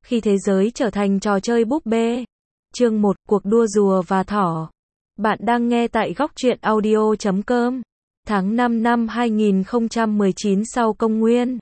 Khi thế giới trở thành trò chơi búp bê. Chương 1, cuộc đua rùa và thỏ. Bạn đang nghe tại góc truyện audio.com. Tháng 5 năm 2019 sau công nguyên.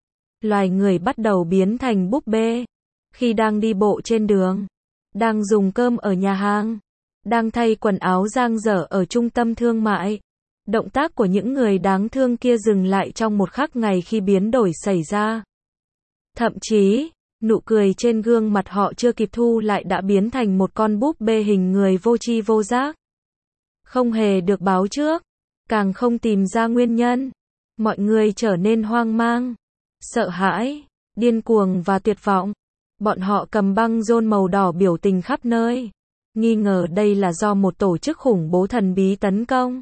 Loài người bắt đầu biến thành búp bê. Khi đang đi bộ trên đường, đang dùng cơm ở nhà hàng, đang thay quần áo dang dở ở trung tâm thương mại. Động tác của những người đáng thương kia dừng lại trong một khắc ngay khi biến đổi xảy ra. Thậm chí, nụ cười trên gương mặt họ chưa kịp thu lại đã biến thành một con búp bê hình người vô tri vô giác. Không hề được báo trước, càng không tìm ra nguyên nhân. Mọi người trở nên hoang mang, sợ hãi, điên cuồng và tuyệt vọng. Bọn họ cầm băng rôn màu đỏ biểu tình khắp nơi, nghi ngờ đây là do một tổ chức khủng bố thần bí tấn công.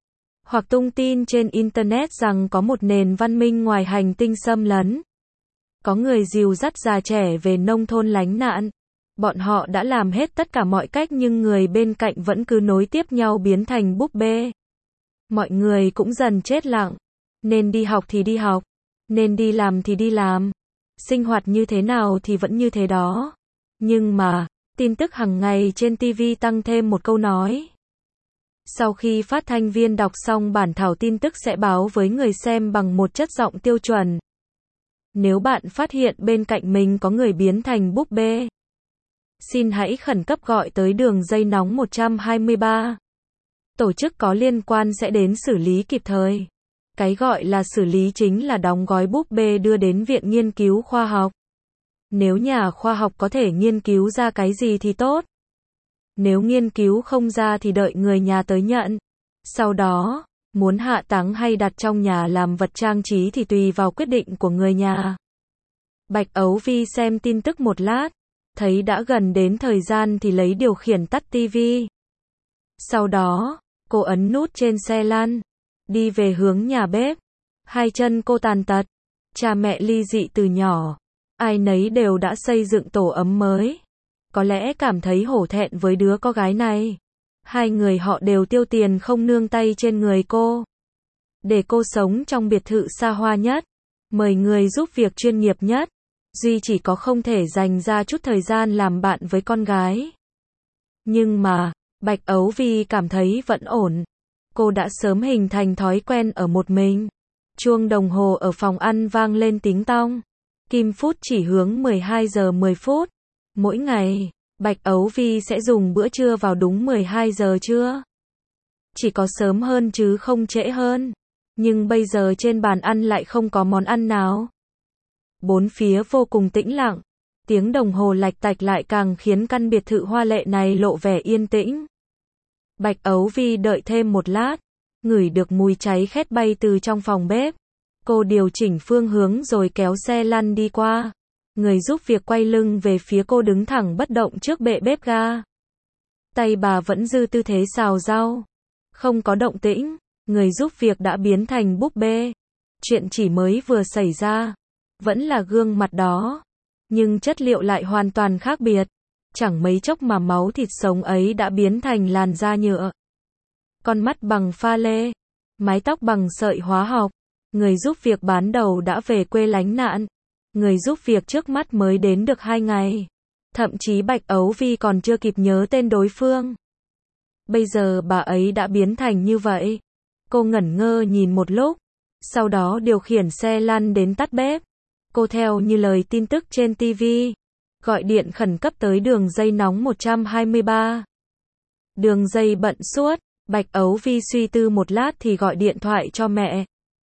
Hoặc tung tin trên Internet rằng có một nền văn minh ngoài hành tinh xâm lấn. Có người dìu dắt già trẻ về nông thôn lánh nạn. Bọn họ đã làm hết tất cả mọi cách nhưng người bên cạnh vẫn cứ nối tiếp nhau biến thành búp bê. Mọi người cũng dần chết lặng. Nên đi học thì đi học, nên đi làm thì đi làm. Sinh hoạt như thế nào thì vẫn như thế đó. Nhưng mà, tin tức hàng ngày trên TV tăng thêm một câu nói. Sau khi phát thanh viên đọc xong bản thảo tin tức sẽ báo với người xem bằng một chất giọng tiêu chuẩn. Nếu bạn phát hiện bên cạnh mình có người biến thành búp bê, xin hãy khẩn cấp gọi tới đường dây nóng 123. Tổ chức có liên quan sẽ đến xử lý kịp thời. Cái gọi là xử lý chính là đóng gói búp bê đưa đến viện nghiên cứu khoa học. Nếu nhà khoa học có thể nghiên cứu ra cái gì thì tốt. Nếu nghiên cứu không ra thì đợi người nhà tới nhận. Sau đó, muốn hạ táng hay đặt trong nhà làm vật trang trí thì tùy vào quyết định của người nhà. Bạch Ấu Vi xem tin tức một lát, thấy đã gần đến thời gian thì lấy điều khiển tắt tivi. Sau đó, cô ấn nút trên xe lăn, đi về hướng nhà bếp. Hai chân cô tàn tật, cha mẹ ly dị từ nhỏ, ai nấy đều đã xây dựng tổ ấm mới. Có lẽ cảm thấy hổ thẹn với đứa con gái này. Hai người họ đều tiêu tiền không nương tay trên người cô, để cô sống trong biệt thự xa hoa nhất, mời người giúp việc chuyên nghiệp nhất. Duy chỉ có không thể dành ra chút thời gian làm bạn với con gái. Nhưng mà, Bạch Ấu Vi cảm thấy vẫn ổn. Cô đã sớm hình thành thói quen ở một mình. Chuông đồng hồ ở phòng ăn vang lên tíng tong. Kim phút chỉ hướng 12 giờ 10 phút. Mỗi ngày, Bạch Ấu Vi sẽ dùng bữa trưa vào đúng 12 giờ trưa. Chỉ có sớm hơn chứ không trễ hơn. Nhưng bây giờ trên bàn ăn lại không có món ăn nào. Bốn phía vô cùng tĩnh lặng. Tiếng đồng hồ lạch tạch lại càng khiến căn biệt thự hoa lệ này lộ vẻ yên tĩnh. Bạch Ấu Vi đợi thêm một lát, ngửi được mùi cháy khét bay từ trong phòng bếp. Cô điều chỉnh phương hướng rồi kéo xe lăn đi qua. Người giúp việc quay lưng về phía cô đứng thẳng bất động trước bệ bếp ga. Tay bà vẫn giữ tư thế xào rau. Không có động tĩnh, người giúp việc đã biến thành búp bê. Chuyện chỉ mới vừa xảy ra, vẫn là gương mặt đó, nhưng chất liệu lại hoàn toàn khác biệt. Chẳng mấy chốc mà máu thịt sống ấy đã biến thành làn da nhựa. Con mắt bằng pha lê, mái tóc bằng sợi hóa học. Người giúp việc ban đầu đã về quê lánh nạn. Người giúp việc trước mắt mới đến được 2 ngày. Thậm chí Bạch Ấu Vi còn chưa kịp nhớ tên đối phương. Bây giờ bà ấy đã biến thành như vậy. Cô ngẩn ngơ nhìn một lúc, sau đó điều khiển xe lăn đến tắt bếp. Cô theo như lời tin tức trên TV, gọi điện khẩn cấp tới đường dây nóng 123. Đường dây bận suốt, Bạch Ấu Vi suy tư một lát thì gọi điện thoại cho mẹ.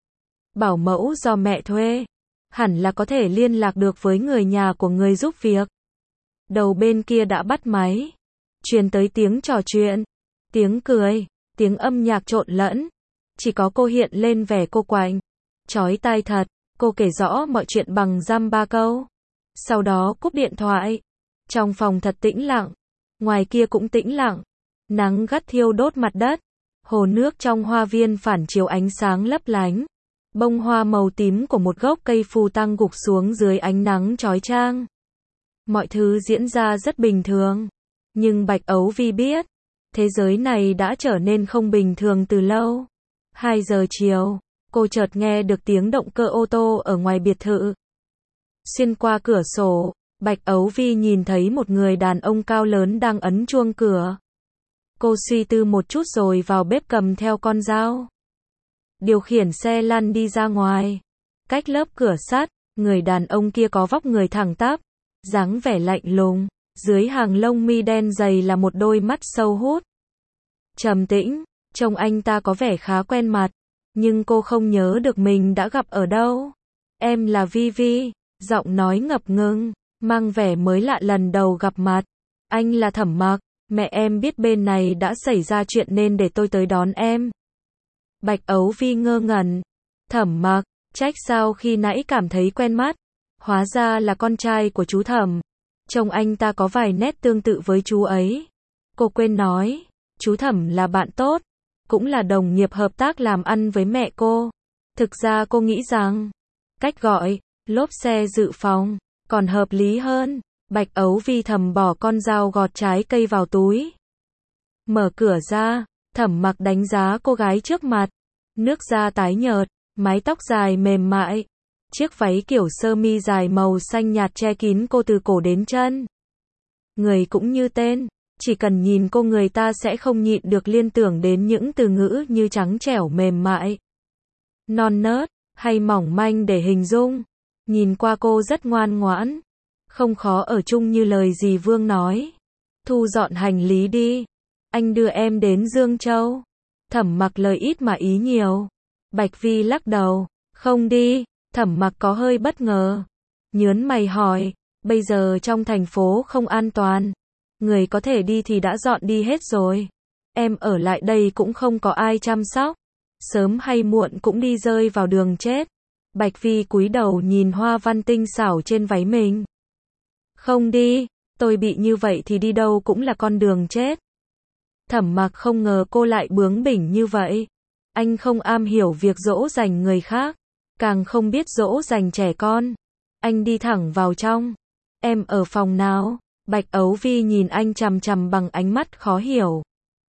Bảo mẫu do mẹ thuê, hẳn là có thể liên lạc được với người nhà của người giúp việc. Đầu bên kia đã bắt máy, truyền tới tiếng trò chuyện, tiếng cười, tiếng âm nhạc trộn lẫn. Chỉ có cô hiện lên vẻ cô quạnh, chói tai thật. Cô kể rõ mọi chuyện bằng dăm ba câu. Sau đó cúp điện thoại. Trong phòng thật tĩnh lặng. Ngoài kia cũng tĩnh lặng. Nắng gắt thiêu đốt mặt đất. Hồ nước trong hoa viên phản chiếu ánh sáng lấp lánh. Bông hoa màu tím của một gốc cây phù tăng gục xuống dưới ánh nắng chói chang. Mọi thứ diễn ra rất bình thường. Nhưng Bạch Ấu Vi biết, thế giới này đã trở nên không bình thường từ lâu. 2 giờ chiều. Cô chợt nghe được tiếng động cơ ô tô ở ngoài biệt thự. Xuyên qua cửa sổ, Bạch Ấu Vi nhìn thấy một người đàn ông cao lớn đang ấn chuông cửa. Cô suy tư một chút rồi vào bếp cầm theo con dao. Điều khiển xe lăn đi ra ngoài. Cách lớp cửa sắt, người đàn ông kia có vóc người thẳng tắp, dáng vẻ lạnh lùng, dưới hàng lông mi đen dày là một đôi mắt sâu hút. Trầm tĩnh, trông anh ta có vẻ khá quen mặt, nhưng cô không nhớ được mình đã gặp ở đâu. Em là Vi Vi, giọng nói ngập ngừng, mang vẻ mới lạ lần đầu gặp mặt. Anh là Thẩm Mặc, mẹ em biết bên này đã xảy ra chuyện nên để tôi tới đón em. Bạch Ấu Vi ngơ ngẩn. Thẩm Mặc, trách sao khi nãy cảm thấy quen mắt. Hóa ra là con trai của chú Thẩm. Trông anh ta có vài nét tương tự với chú ấy. Cô quên nói, chú Thẩm là bạn tốt, cũng là đồng nghiệp hợp tác làm ăn với mẹ cô. Thực ra cô nghĩ rằng, cách gọi, lốp xe dự phòng, còn hợp lý hơn. Bạch Ấu Vi thầm bỏ con dao gọt trái cây vào túi. Mở cửa ra, Thẩm Mặc đánh giá cô gái trước mặt. Nước da tái nhợt, mái tóc dài mềm mại. Chiếc váy kiểu sơ mi dài màu xanh nhạt che kín cô từ cổ đến chân. Người cũng như tên, chỉ cần nhìn cô người ta sẽ không nhịn được liên tưởng đến những từ ngữ như trắng trẻo mềm mại, non nớt, hay mỏng manh để hình dung. Nhìn qua cô rất ngoan ngoãn, không khó ở chung như lời dì Vương nói. Thu dọn hành lý đi, anh đưa em đến Dương Châu. Thẩm Mặc lời ít mà ý nhiều. Bạch Vi lắc đầu, không đi. Thẩm Mặc có hơi bất ngờ, nhớn mày hỏi, bây giờ trong thành phố không an toàn, người có thể đi thì đã dọn đi hết rồi. Em ở lại đây cũng không có ai chăm sóc, sớm hay muộn cũng đi rơi vào đường chết. Bạch Vi cúi đầu nhìn hoa văn tinh xảo trên váy mình. Không đi, tôi bị như vậy thì đi đâu cũng là con đường chết. Thẩm Mặc không ngờ cô lại bướng bỉnh như vậy. Anh không am hiểu việc dỗ dành người khác, càng không biết dỗ dành trẻ con. Anh đi thẳng vào trong. Em ở phòng nào? Bạch Ấu Vi nhìn anh chằm chằm bằng ánh mắt khó hiểu.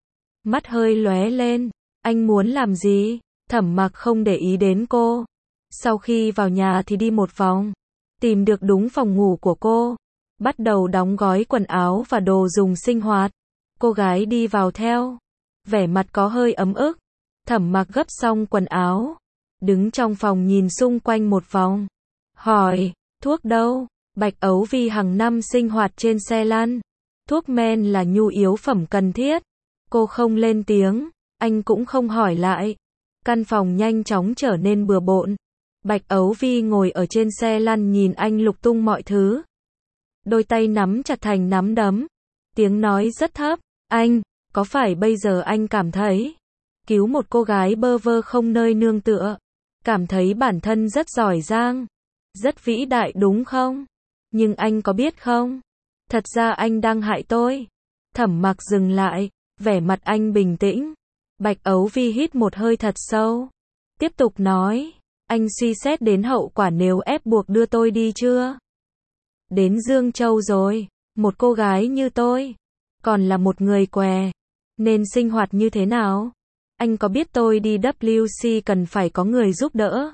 Mắt hơi lóe lên. Anh muốn làm gì? Thẩm Mặc không để ý đến cô. Sau khi vào nhà thì đi một vòng, tìm được đúng phòng ngủ của cô, bắt đầu đóng gói quần áo và đồ dùng sinh hoạt. Cô gái đi vào theo, vẻ mặt có hơi ấm ức. Thẩm Mặc gấp xong quần áo, đứng trong phòng nhìn xung quanh một vòng, hỏi, thuốc đâu? Bạch Ấu Vi hàng năm sinh hoạt trên xe lăn, thuốc men là nhu yếu phẩm cần thiết. Cô không lên tiếng, anh cũng không hỏi lại. Căn phòng nhanh chóng trở nên bừa bộn. Bạch Ấu Vi ngồi ở trên xe lăn nhìn anh lục tung mọi thứ. Đôi tay nắm chặt thành nắm đấm. Tiếng nói rất thấp, anh, có phải bây giờ anh cảm thấy cứu một cô gái bơ vơ không nơi nương tựa, cảm thấy bản thân rất giỏi giang, rất vĩ đại đúng không? Nhưng anh có biết không? Thật ra anh đang hại tôi. Thẩm Mặc dừng lại, vẻ mặt anh bình tĩnh. Bạch Ấu Vi hít một hơi thật sâu. Tiếp tục nói, anh suy xét đến hậu quả nếu ép buộc đưa tôi đi chưa? Đến Dương Châu rồi, một cô gái như tôi, còn là một người què, nên sinh hoạt như thế nào? Anh có biết tôi đi WC cần phải có người giúp đỡ?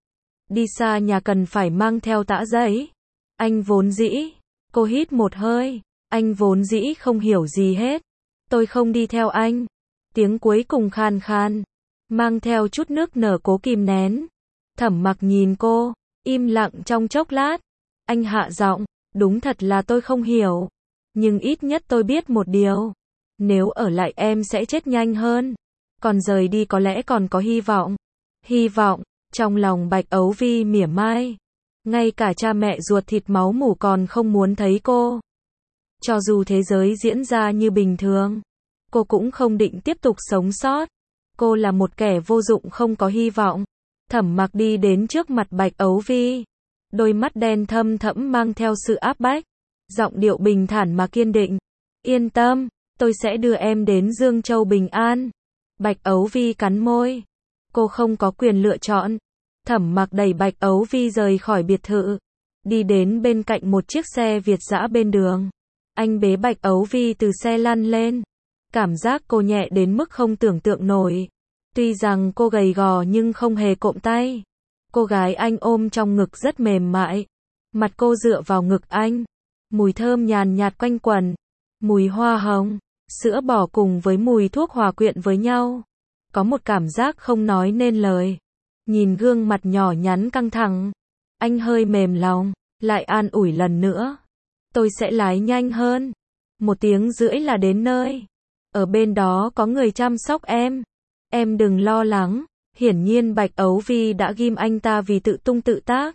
Đi xa nhà cần phải mang theo tã giấy. Anh vốn dĩ, cô hít một hơi, anh vốn dĩ không hiểu gì hết. Tôi không đi theo anh. Tiếng cuối cùng khan khan, mang theo chút nước nở cố kìm nén. Thẩm Mặc nhìn cô, im lặng trong chốc lát. Anh hạ giọng, đúng thật là tôi không hiểu. Nhưng ít nhất tôi biết một điều. Nếu ở lại em sẽ chết nhanh hơn. Còn rời đi có lẽ còn có hy vọng. Hy vọng, trong lòng Bạch Ấu Vi mỉa mai. Ngay cả cha mẹ ruột thịt máu mủ còn không muốn thấy cô. Cho dù thế giới diễn ra như bình thường, cô cũng không định tiếp tục sống sót. Cô là một kẻ vô dụng không có hy vọng. Thẩm Mặc đi đến trước mặt Bạch Ấu Vi. Đôi mắt đen thâm thẫm mang theo sự áp bách. Giọng điệu bình thản mà kiên định. Yên tâm, tôi sẽ đưa em đến Dương Châu bình an. Bạch Ấu Vi cắn môi. Cô không có quyền lựa chọn. Thẩm Mặc đẩy Bạch Ấu Vi rời khỏi biệt thự. Đi đến bên cạnh một chiếc xe Việt dã bên đường. Anh bế Bạch Ấu Vi từ xe lăn lên. Cảm giác cô nhẹ đến mức không tưởng tượng nổi. Tuy rằng cô gầy gò nhưng không hề cộm tay. Cô gái anh ôm trong ngực rất mềm mại. Mặt cô dựa vào ngực anh. Mùi thơm nhàn nhạt quanh quẩn. Mùi hoa hồng, sữa bò cùng với mùi thuốc hòa quyện với nhau. Có một cảm giác không nói nên lời. Nhìn gương mặt nhỏ nhắn căng thẳng, anh hơi mềm lòng, lại an ủi lần nữa. Tôi sẽ lái nhanh hơn. 1 tiếng rưỡi là đến nơi. Ở bên đó có người chăm sóc em. Em đừng lo lắng. Hiển nhiên Bạch Ấu Vi đã ghim anh ta vì tự tung tự tác.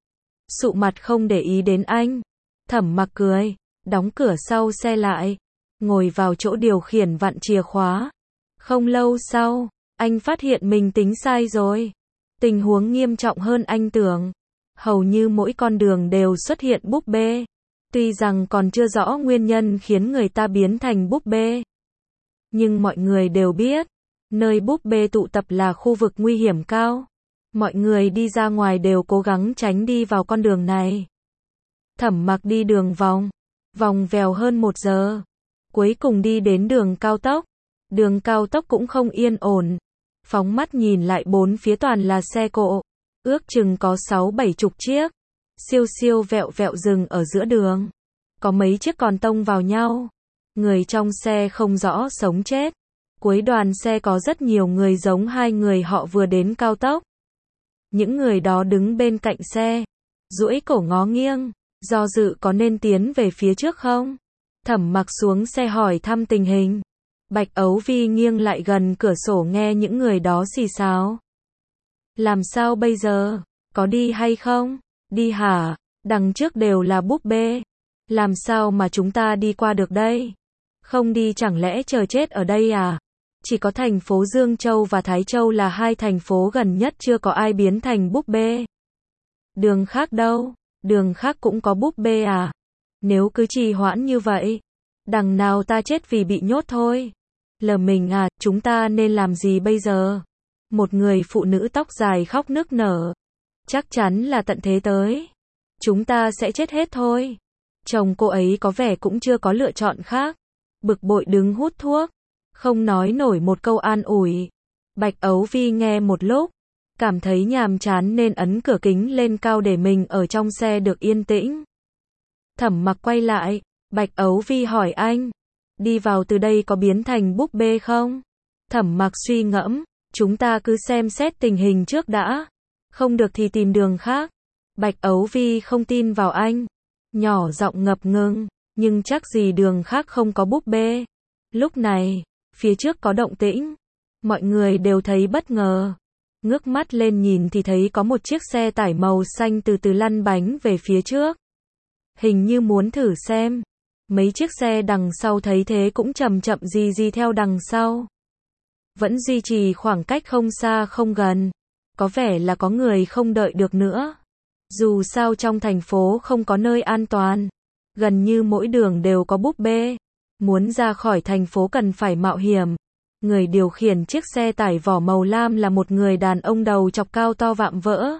Sụ mặt không để ý đến anh. Thẩm Mặc cười, đóng cửa sau xe lại, ngồi vào chỗ điều khiển vặn chìa khóa. Không lâu sau, anh phát hiện mình tính sai rồi. Tình huống nghiêm trọng hơn anh tưởng. Hầu như mỗi con đường đều xuất hiện búp bê. Tuy rằng còn chưa rõ nguyên nhân khiến người ta biến thành búp bê, nhưng mọi người đều biết, nơi búp bê tụ tập là khu vực nguy hiểm cao. Mọi người đi ra ngoài đều cố gắng tránh đi vào con đường này. Thẩm Mặc đi đường vòng vèo hơn 1 giờ. Cuối cùng đi đến đường cao tốc. Đường cao tốc cũng không yên ổn. Phóng mắt nhìn lại bốn phía toàn là xe cộ. Ước chừng có 6-70 chiếc. Siêu siêu vẹo vẹo dừng ở giữa đường. Có mấy chiếc còn tông vào nhau. Người trong xe không rõ sống chết. Cuối đoàn xe có rất nhiều người giống hai người họ vừa đến cao tốc. Những người đó đứng bên cạnh xe, duỗi cổ ngó nghiêng, do dự có nên tiến về phía trước không? Thẩm Mặc xuống xe hỏi thăm tình hình. Bạch Ấu Vi nghiêng lại gần cửa sổ nghe những người đó xì xào. Làm sao bây giờ? Có đi hay không? Đi hả? Đằng trước đều là búp bê. Làm sao mà chúng ta đi qua được đây? Không đi chẳng lẽ chờ chết ở đây à? Chỉ có thành phố Dương Châu và Thái Châu là hai thành phố gần nhất chưa có ai biến thành búp bê. Đường khác đâu? Đường khác cũng có búp bê à? Nếu cứ trì hoãn như vậy, đằng nào ta chết vì bị nhốt thôi. Lờ mình à, chúng ta nên làm gì bây giờ? Một người phụ nữ tóc dài khóc nức nở. Chắc chắn là tận thế tới. Chúng ta sẽ chết hết thôi. Chồng cô ấy có vẻ cũng chưa có lựa chọn khác. Bực bội đứng hút thuốc. Không nói nổi một câu an ủi. Bạch Ấu Vi nghe một lúc, cảm thấy nhàm chán nên ấn cửa kính lên cao để mình ở trong xe được yên tĩnh. Thẩm Mặc quay lại, Bạch Ấu Vi hỏi anh, đi vào từ đây có biến thành búp bê không? Thẩm Mặc suy ngẫm, chúng ta cứ xem xét tình hình trước đã, không được thì tìm đường khác. Bạch Ấu Vi không tin vào anh, nhỏ giọng ngập ngừng, nhưng chắc gì đường khác không có búp bê. Lúc này, phía trước có động tĩnh, mọi người đều thấy bất ngờ. Ngước mắt lên nhìn thì thấy có một chiếc xe tải màu xanh từ từ lăn bánh về phía trước. Hình như muốn thử xem. Mấy chiếc xe đằng sau thấy thế cũng chậm chậm di theo đằng sau. Vẫn duy trì khoảng cách không xa không gần. Có vẻ là có người không đợi được nữa. Dù sao trong thành phố không có nơi an toàn. Gần như mỗi đường đều có búp bê. Muốn ra khỏi thành phố cần phải mạo hiểm. Người điều khiển chiếc xe tải vỏ màu lam là một người đàn ông đầu chọc cao to vạm vỡ.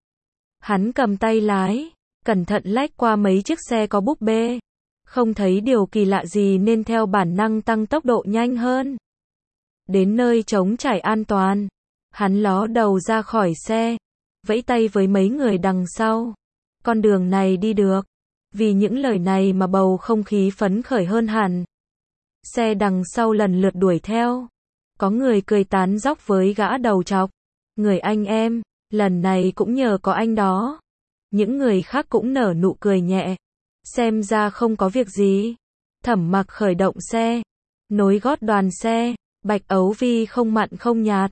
Hắn cầm tay lái, cẩn thận lách qua mấy chiếc xe có búp bê. Không thấy điều kỳ lạ gì nên theo bản năng tăng tốc độ nhanh hơn. Đến nơi trống trải an toàn, hắn ló đầu ra khỏi xe, vẫy tay với mấy người đằng sau. Con đường này đi được. Vì những lời này mà bầu không khí phấn khởi hơn hẳn. Xe đằng sau lần lượt đuổi theo. Có người cười tán dóc với gã đầu trọc. Người anh em, lần này cũng nhờ có anh đó. Những người khác cũng nở nụ cười nhẹ. Xem ra không có việc gì. Thẩm Mặc khởi động xe, nối gót đoàn xe. Bạch Ấu Vi không mặn không nhạt.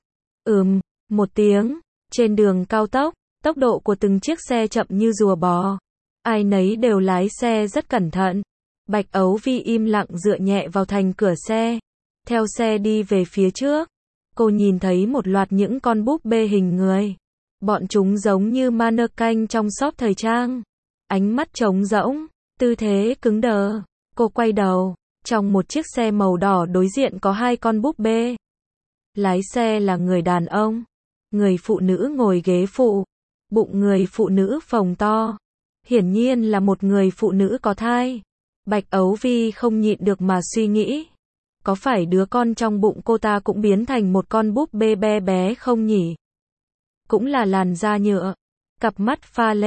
1 tiếng. Trên đường cao tốc, tốc độ của từng chiếc xe chậm như rùa bò. Ai nấy đều lái xe rất cẩn thận. Bạch Ấu Vi im lặng dựa nhẹ vào thành cửa xe. Theo xe đi về phía trước. Cô nhìn thấy một loạt những con búp bê hình người. Bọn chúng giống như mannequin trong shop thời trang. Ánh mắt trống rỗng, tư thế cứng đờ. Cô quay đầu. Trong một chiếc xe màu đỏ đối diện có 2 con búp bê. Lái xe là người đàn ông. Người phụ nữ ngồi ghế phụ. Bụng người phụ nữ phồng to. Hiển nhiên là một người phụ nữ có thai. Bạch Ấu Vi không nhịn được mà suy nghĩ. Có phải đứa con trong bụng cô ta cũng biến thành một con búp bê bé bé không nhỉ? Cũng là làn da nhựa. Cặp mắt pha lê.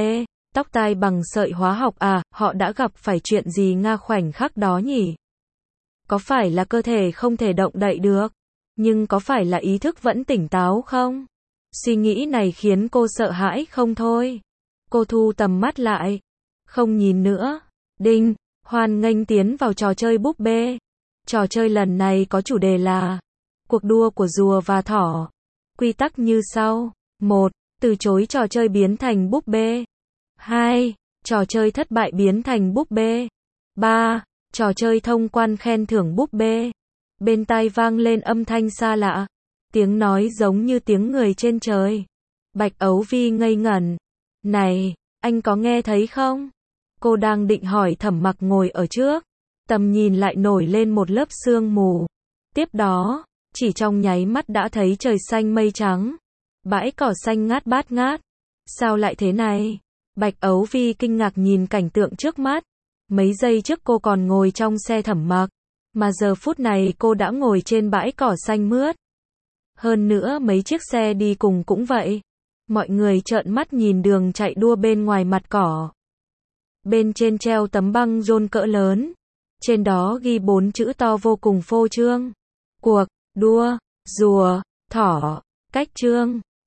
Tóc tai bằng sợi hóa học à, họ đã gặp phải chuyện gì Nga khoảnh khắc đó nhỉ? Có phải là cơ thể không thể động đậy được? Nhưng có phải là ý thức vẫn tỉnh táo không? Suy nghĩ này khiến cô sợ hãi không thôi. Cô thu tầm mắt lại. Không nhìn nữa. Đinh, hoan nghênh tiến vào trò chơi búp bê. Trò chơi lần này có chủ đề là cuộc đua của rùa và thỏ. Quy tắc như sau. 1. Từ chối trò chơi biến thành búp bê. 2. Trò chơi thất bại biến thành búp bê. 3. Trò chơi thông quan khen thưởng búp bê. Bên tai vang lên âm thanh xa lạ. Tiếng nói giống như tiếng người trên trời. Bạch Ấu Vi ngây ngẩn. Này, anh có nghe thấy không? Cô đang định hỏi Thẩm Mặc ngồi ở trước. Tầm nhìn lại nổi lên một lớp sương mù. Tiếp đó, chỉ trong nháy mắt đã thấy trời xanh mây trắng. Bãi cỏ xanh ngát bát ngát. Sao lại thế này? Bạch Ấu Vi kinh ngạc nhìn cảnh tượng trước mắt. Mấy giây trước cô còn ngồi trong xe Thẩm Mặc. Mà giờ phút này cô đã ngồi trên bãi cỏ xanh mướt. Hơn nữa mấy chiếc xe đi cùng cũng vậy. Mọi người trợn mắt nhìn đường chạy đua bên ngoài mặt cỏ. Bên trên treo tấm băng rôn cỡ lớn. Trên đó ghi 4 chữ to vô cùng phô trương. Cuộc đua rùa thỏ. Cách trương